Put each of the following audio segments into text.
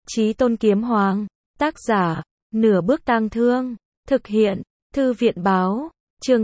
Chí Tôn Kiếm Hoàng. Tác giả, Nửa Bước Tang Thương. Thực hiện, Thư viện báo. Chương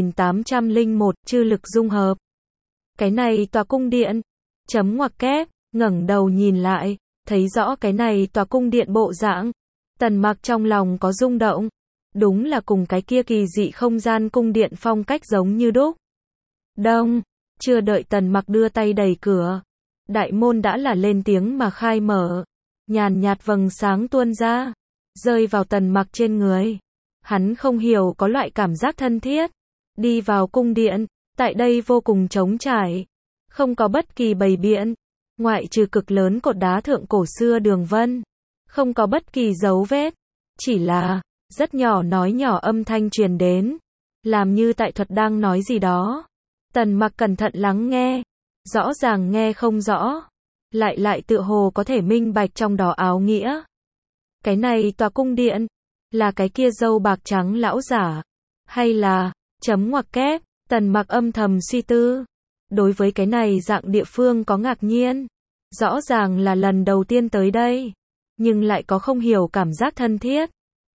2801, Chư lực dung hợp. Cái này tòa cung điện. Chấm ngoặc kép, ngẩng đầu nhìn lại, thấy rõ cái này tòa cung điện bộ dạng. Tần Mặc trong lòng có rung động. Đúng là cùng cái kia kỳ dị không gian cung điện phong cách giống như đúc. Đông, chưa đợi Tần Mặc đưa tay đẩy cửa, đại môn đã là lên tiếng mà khai mở. Nhàn nhạt vầng sáng tuôn ra, rơi vào Tần Mặc trên người. Hắn không hiểu có loại cảm giác thân thiết. Đi vào cung điện, tại đây vô cùng trống trải, không có bất kỳ bày biện, ngoại trừ cực lớn cột đá thượng cổ xưa đường vân, không có bất kỳ dấu vết, chỉ là rất nhỏ nói nhỏ âm thanh truyền đến, làm như tại thuật đang nói gì đó. Tần Mặc cẩn thận lắng nghe, rõ ràng nghe không rõ, lại tựa hồ có thể minh bạch trong đó áo nghĩa. Cái này tòa cung điện, là cái kia râu bạc trắng lão giả, hay là, chấm ngoặc kép, Tần Mặc âm thầm suy tư. Đối với cái này dạng địa phương có ngạc nhiên, rõ ràng là lần đầu tiên tới đây, nhưng lại có không hiểu cảm giác thân thiết.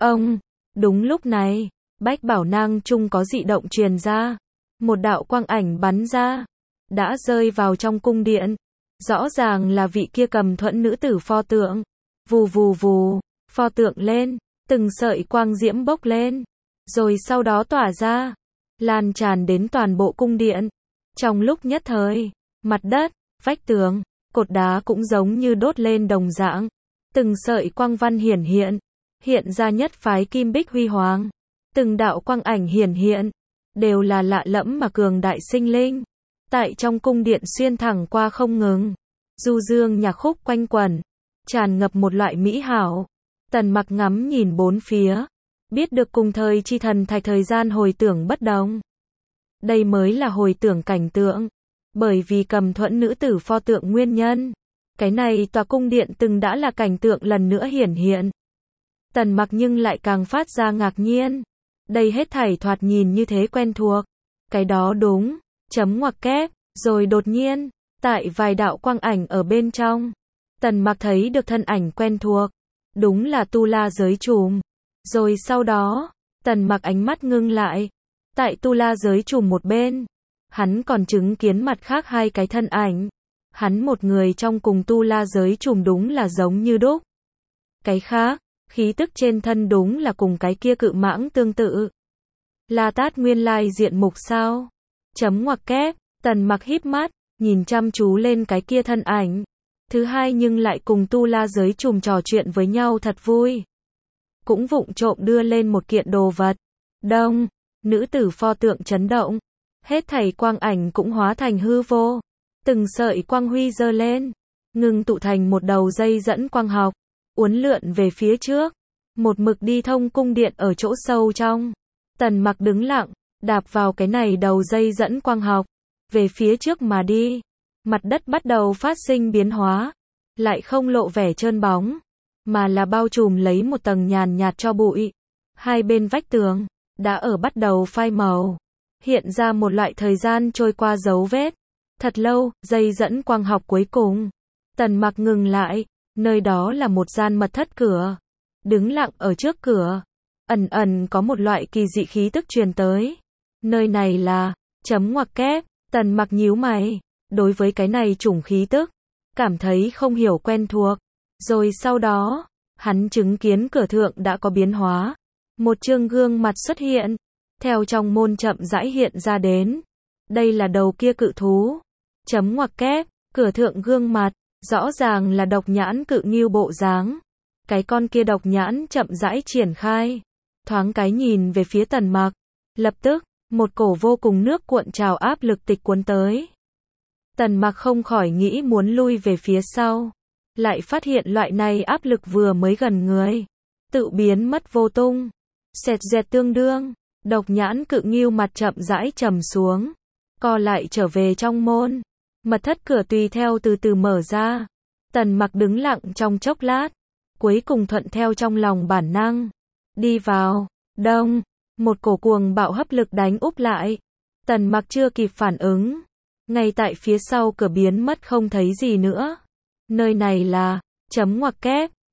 Đúng lúc này, Bách Bảo Nang chung có dị động truyền ra, một đạo quang ảnh bắn ra, đã rơi vào trong cung điện, rõ ràng là vị kia cầm thuẫn nữ tử pho tượng. Vù vù vù, pho tượng lên, từng sợi quang diễm bốc lên, rồi sau đó tỏa ra, lan tràn đến toàn bộ cung điện. Trong lúc nhất thời, mặt đất, vách tường, cột đá cũng giống như đốt lên đồng dạng, từng sợi quang văn hiện ra nhất phái kim bích huy hoàng. Từng đạo quang ảnh hiện, đều là lạ lẫm mà cường đại sinh linh, tại trong cung điện xuyên thẳng qua không ngừng. Du dương nhạc khúc quanh quẩn, tràn ngập một loại mỹ hảo. Tần Mặc ngắm nhìn bốn phía, biết được cùng thời chi thần thạch thời gian hồi tưởng bất đồng. Đây mới là hồi tưởng cảnh tượng, bởi vì cầm thuẫn nữ tử pho tượng nguyên nhân, cái này tòa cung điện từng đã là cảnh tượng lần nữa hiện. Tần Mặc nhưng lại càng phát ra ngạc nhiên. Đây hết thảy thoạt nhìn như thế quen thuộc. Cái đó đúng, chấm ngoặc kép, rồi đột nhiên, tại vài đạo quang ảnh ở bên trong, Tần Mặc thấy được thân ảnh quen thuộc, đúng là Tu La giới trùm. Rồi sau đó, Tần Mặc ánh mắt ngưng lại, tại Tu La giới trùm một bên, hắn còn chứng kiến mặt khác hai cái thân ảnh. Hắn một người trong cùng Tu La giới trùm đúng là giống như đúc. Cái khác, khí tức trên thân đúng là cùng cái kia cự mãng tương tự. La Tát nguyên lai diện mục sao? Chấm ngoặc kép, Tần Mặc híp mắt, nhìn chăm chú lên cái kia thân ảnh. Thứ hai nhưng lại cùng Tu La giới trùm trò chuyện với nhau thật vui. Cũng vụng trộm đưa lên một kiện đồ vật. Đông, nữ tử pho tượng chấn động. Hết thảy quang ảnh cũng hóa thành hư vô. Từng sợi quang huy dơ lên, ngưng tụ thành một đầu dây dẫn quang học, uốn lượn về phía trước, một mực đi thông cung điện ở chỗ sâu trong. Tần Mặc đứng lặng, đạp vào cái này đầu dây dẫn quang học, về phía trước mà đi. Mặt đất bắt đầu phát sinh biến hóa, lại không lộ vẻ trơn bóng, mà là bao trùm lấy một tầng nhàn nhạt tro bụi. Hai bên vách tường, đã ở bắt đầu phai màu, hiện ra một loại thời gian trôi qua dấu vết. Thật lâu, dây dẫn quang học cuối cùng, Tần Mặc ngừng lại, nơi đó là một gian mật thất cửa. Đứng lặng ở trước cửa, ẩn có một loại kỳ dị khí tức truyền tới. Nơi này là, chấm ngoặc kép, Tần Mặc nhíu mày, đối với cái này chủng khí tức, cảm thấy không hiểu quen thuộc. Rồi sau đó, hắn chứng kiến cửa thượng đã có biến hóa. Một trương gương mặt xuất hiện, theo trong môn chậm rãi hiện ra đến. Đây là đầu kia cự thú. Chấm ngoặc kép, cửa thượng gương mặt, rõ ràng là độc nhãn cự ngưu bộ dáng. Cái con kia độc nhãn chậm rãi triển khai, thoáng cái nhìn về phía Tần Mặc. Lập tức, một cổ vô cùng nước cuộn trào áp lực tịch cuốn tới. Tần Mặc không khỏi nghĩ muốn lui về phía sau, lại phát hiện loại này áp lực vừa mới gần người, tự biến mất vô tung. Xẹt dẹt tương đương, độc nhãn cự ngưu mặt chậm rãi trầm xuống, co lại trở về trong môn. Mật thất cửa tùy theo từ từ mở ra. Tần Mặc đứng lặng trong chốc lát, cuối cùng thuận theo trong lòng bản năng, đi vào. Đông, một cổ cuồng bạo hấp lực đánh úp lại. Tần Mặc chưa kịp phản ứng, ngay tại phía sau cửa biến mất không thấy gì nữa. Nơi này là, chấm ngoặc kép,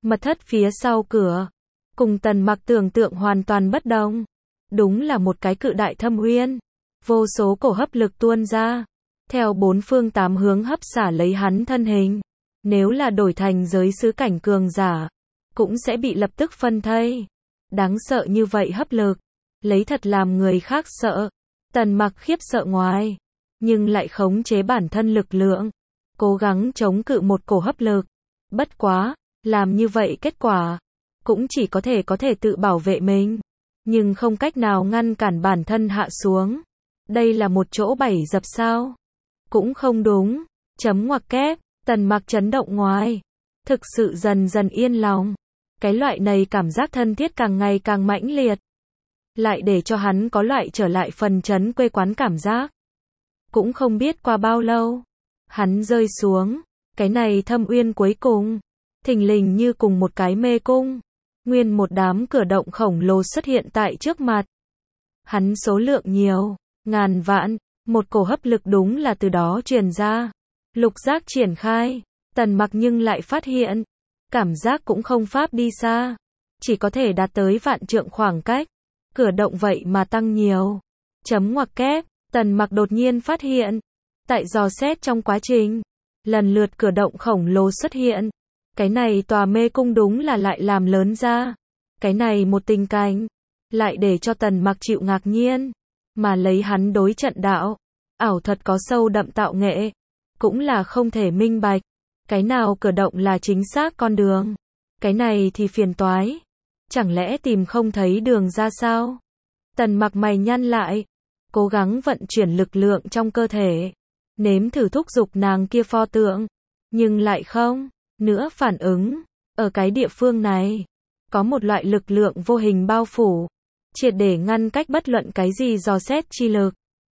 Mật thất phía sau cửa, cùng Tần Mặc tưởng tượng hoàn toàn bất đồng. Đúng là một cái cự đại thâm uyên, vô số cổ hấp lực tuôn ra, theo bốn phương tám hướng hấp xả lấy hắn thân hình. Nếu là đổi thành giới xứ cảnh cường giả, cũng sẽ bị lập tức phân thây. Đáng sợ như vậy hấp lực, lấy thật làm người khác sợ. Tần Mặc khiếp sợ ngoài, nhưng lại khống chế bản thân lực lượng, cố gắng chống cự một cổ hấp lực. Bất quá, làm như vậy kết quả, cũng chỉ có thể tự bảo vệ mình, nhưng không cách nào ngăn cản bản thân hạ xuống. Đây là một chỗ bẫy dập sao? Cũng không đúng. Chấm ngoặc kép, Tần Mặc chấn động ngoài, thực sự dần dần yên lòng. Cái loại này cảm giác thân thiết càng ngày càng mãnh liệt, lại để cho hắn có loại trở lại phần trấn quê quán cảm giác. Cũng không biết qua bao lâu, hắn rơi xuống, cái này thâm uyên cuối cùng, thình lình như cùng một cái mê cung. Nguyên một đám cửa động khổng lồ xuất hiện tại trước mặt. Hắn số lượng nhiều, ngàn vạn, một cổ hấp lực đúng là từ đó truyền ra. Lục giác triển khai, Tần Mặc nhưng lại phát hiện, cảm giác cũng không pháp đi xa, chỉ có thể đạt tới vạn trượng khoảng cách. Cửa động vậy mà tăng nhiều. Chấm ngoặc kép, Tần Mặc đột nhiên phát hiện, tại dò xét trong quá trình, lần lượt cửa động khổng lồ xuất hiện. Cái này tòa mê cung đúng là lại làm lớn ra. Cái này một tình cảnh, lại để cho Tần Mặc chịu ngạc nhiên, mà lấy hắn đối trận đạo, ảo thuật có sâu đậm tạo nghệ, cũng là không thể minh bạch. Cái nào cửa động là chính xác con đường? Cái này thì phiền toái. Chẳng lẽ tìm không thấy đường ra sao? Tần Mặc mày nhăn lại, cố gắng vận chuyển lực lượng trong cơ thể, nếm thử thúc giục nàng kia pho tượng, nhưng lại không nữa phản ứng. Ở cái địa phương này, có một loại lực lượng vô hình bao phủ, triệt để ngăn cách bất luận cái gì dò xét chi lực.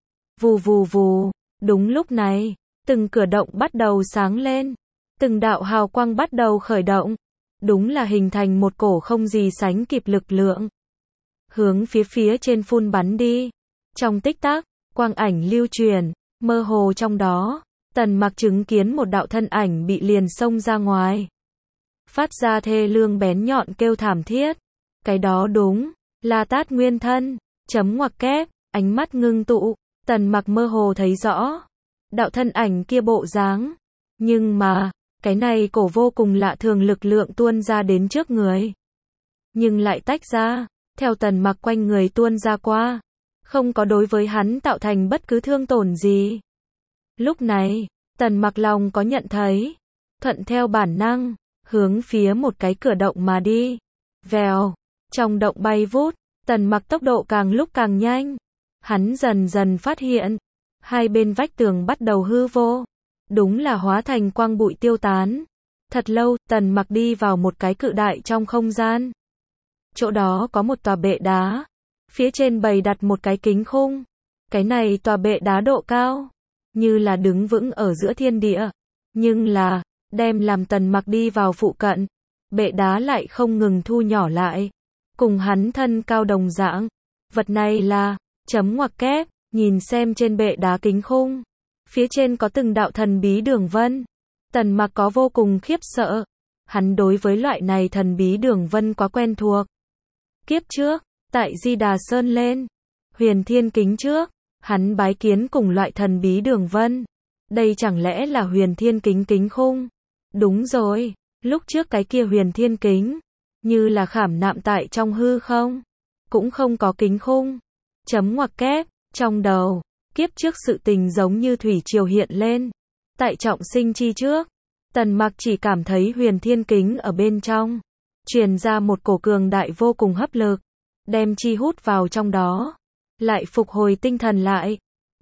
Vù vù vù, đúng lúc này, từng cửa động bắt đầu sáng lên, từng đạo hào quang bắt đầu khởi động, đúng là hình thành một cổ không gì sánh kịp lực lượng, hướng phía trên phun bắn đi. Trong tích tắc, quang ảnh lưu truyền, mơ hồ trong đó, Tần Mặc chứng kiến một đạo thân ảnh bị liền xông ra ngoài, phát ra thê lương bén nhọn kêu thảm thiết. Cái đó đúng là Tát Nguyên thân. Chấm ngoặc kép, ánh mắt ngưng tụ, Tần Mặc mơ hồ thấy rõ đạo thân ảnh kia bộ dáng, nhưng mà cái này cổ vô cùng lạ thường lực lượng tuôn ra đến trước người, nhưng lại tách ra, theo Tần Mặc quanh người tuôn ra qua, không có đối với hắn tạo thành bất cứ thương tổn gì. Lúc này, Tần Mặc lòng có nhận thấy, thuận theo bản năng, hướng phía một cái cửa động mà đi. Vèo, trong động bay vút, Tần Mặc tốc độ càng lúc càng nhanh. Hắn dần dần phát hiện, hai bên vách tường bắt đầu hư vô, đúng là hóa thành quang bụi tiêu tán. Thật lâu, Tần Mặc đi vào một cái cự đại trong không gian. Chỗ đó có một tòa bệ đá, phía trên bày đặt một cái kính khung. Cái này tòa bệ đá độ cao, như là đứng vững ở giữa thiên địa, nhưng là, đem làm Tần Mặc đi vào phụ cận, bệ đá lại không ngừng thu nhỏ lại, cùng hắn thân cao đồng dạng. Vật này là, chấm ngoặc kép, nhìn xem trên bệ đá kính khung, phía trên có từng đạo thần bí đường vân. Tần Mặc có vô cùng khiếp sợ, hắn đối với loại này thần bí đường vân quá quen thuộc. Kiếp trước, tại Di Đà Sơn lên, Huyền Thiên Kính trước, hắn bái kiến cùng loại thần bí đường vân. Đây chẳng lẽ là Huyền Thiên Kính kính khung? Đúng rồi, lúc trước cái kia Huyền Thiên Kính, như là khảm nạm tại trong hư không, cũng không có kính khung. Chấm ngoặc kép, trong đầu, kiếp trước sự tình giống như thủy triều hiện lên. Tại trọng sinh chi trước, Tần Mặc chỉ cảm thấy Huyền Thiên Kính ở bên trong, truyền ra một cổ cường đại vô cùng hấp lực, đem chi hút vào trong đó, lại phục hồi tinh thần lại.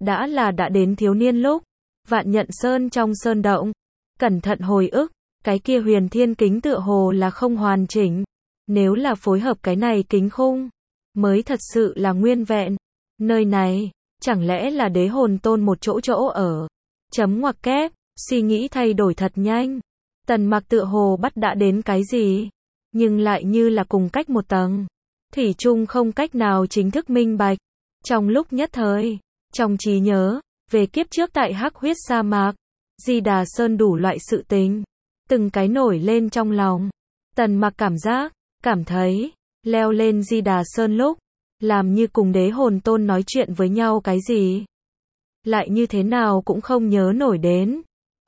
Đã đến thiếu niên lúc, Vạn Nhận Sơn trong sơn động, cẩn thận hồi ức, cái kia Huyền Thiên Kính tựa hồ là không hoàn chỉnh, nếu là phối hợp cái này kính khung, mới thật sự là nguyên vẹn. Nơi này, chẳng lẽ là Đế Hồn Tôn một chỗ ở? Chấm ngoặc kép, suy nghĩ thay đổi thật nhanh. Tần Mặc tựa hồ bắt đã đến cái gì, nhưng lại như là cùng cách một tầng, thủy chung không cách nào chính thức minh bạch. Trong lúc nhất thời, trong trí nhớ, về kiếp trước tại Hắc Huyết sa mạc, Di Đà Sơn đủ loại sự tình, từng cái nổi lên trong lòng. Tần Mặc cảm thấy, leo lên Di Đà Sơn lúc, làm như cùng đế hồn tôn nói chuyện với nhau cái gì. Lại như thế nào cũng không nhớ nổi đến.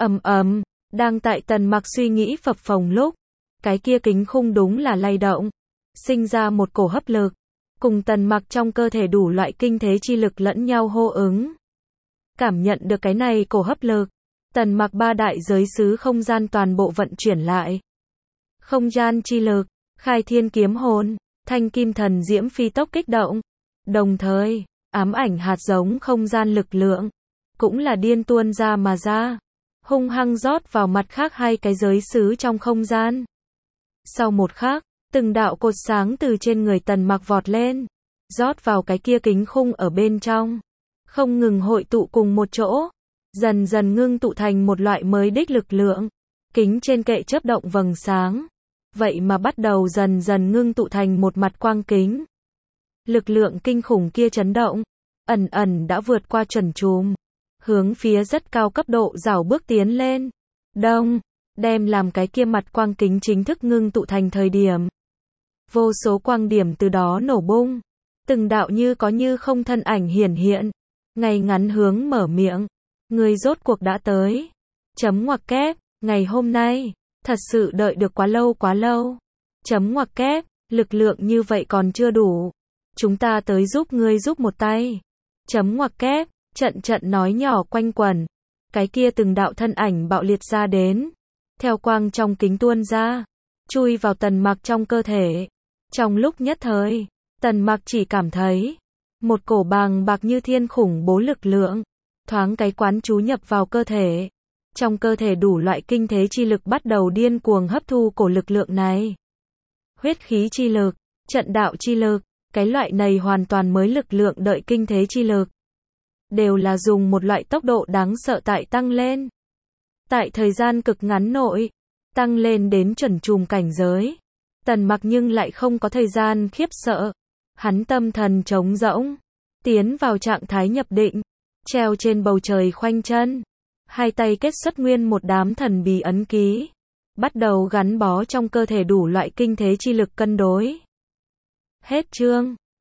Đang tại Tần Mặc suy nghĩ phập phồng lúc, cái kia kính khung đúng là lay động, sinh ra một cổ hấp lực, cùng Tần Mặc trong cơ thể đủ loại kinh thế chi lực lẫn nhau hô ứng. Cảm nhận được cái này cổ hấp lực, Tần Mặc ba đại giới xứ không gian toàn bộ vận chuyển lại. Không gian chi lực, khai thiên kiếm hồn, thanh kim thần diễm phi tốc kích động. Đồng thời, ám ảnh hạt giống không gian lực lượng, cũng là điên tuôn ra mà ra, hung hăng rót vào mặt khác hai cái giới xứ trong không gian. Sau một khắc, từng đạo cột sáng từ trên người Tần Mặc vọt lên, rót vào cái kia kính khung ở bên trong, không ngừng hội tụ cùng một chỗ, dần dần ngưng tụ thành một loại mới đích lực lượng. Kính trên kệ chớp động vầng sáng, vậy mà bắt đầu dần dần ngưng tụ thành một mặt quang kính. Lực lượng kinh khủng kia chấn động, ẩn đã vượt qua chuẩn chùm, hướng phía rất cao cấp độ rảo bước tiến lên. Đông, đem làm cái kia mặt quang kính chính thức ngưng tụ thành thời điểm. Vô số quang điểm từ đó nổ bung, từng đạo như có như không thân ảnh hiển hiện, ngay ngắn hướng mở miệng. Người rốt cuộc đã tới. Chấm ngoặc kép, ngày hôm nay, thật sự đợi được quá lâu. Chấm ngoặc kép, lực lượng như vậy còn chưa đủ. Chúng ta tới giúp ngươi giúp một tay. Chấm ngoặc kép, trận nói nhỏ quanh quẩn. Cái kia từng đạo thân ảnh bạo liệt ra đến. Theo quang trong kính tuôn ra, chui vào Tần Mặc trong cơ thể. Trong lúc nhất thời, Tần Mặc chỉ cảm thấy một cổ bàng bạc như thiên khủng bố lực lượng, thoáng cái quán chú nhập vào cơ thể. Trong cơ thể đủ loại kinh thế chi lực bắt đầu điên cuồng hấp thu cổ lực lượng này. Huyết khí chi lực, trận đạo chi lực, cái loại này hoàn toàn mới lực lượng đợi kinh thế chi lực. Đều là dùng một loại tốc độ đáng sợ tại tăng lên. Tại thời gian cực ngắn nội, tăng lên đến chuẩn chùm cảnh giới. Tần Mặc nhưng lại không có thời gian khiếp sợ. Hắn tâm thần trống rỗng, tiến vào trạng thái nhập định, treo trên bầu trời khoanh chân. Hai tay kết xuất nguyên một đám thần bí ấn ký, bắt đầu gắn bó trong cơ thể đủ loại kinh thế chi lực cân đối. Hết chương.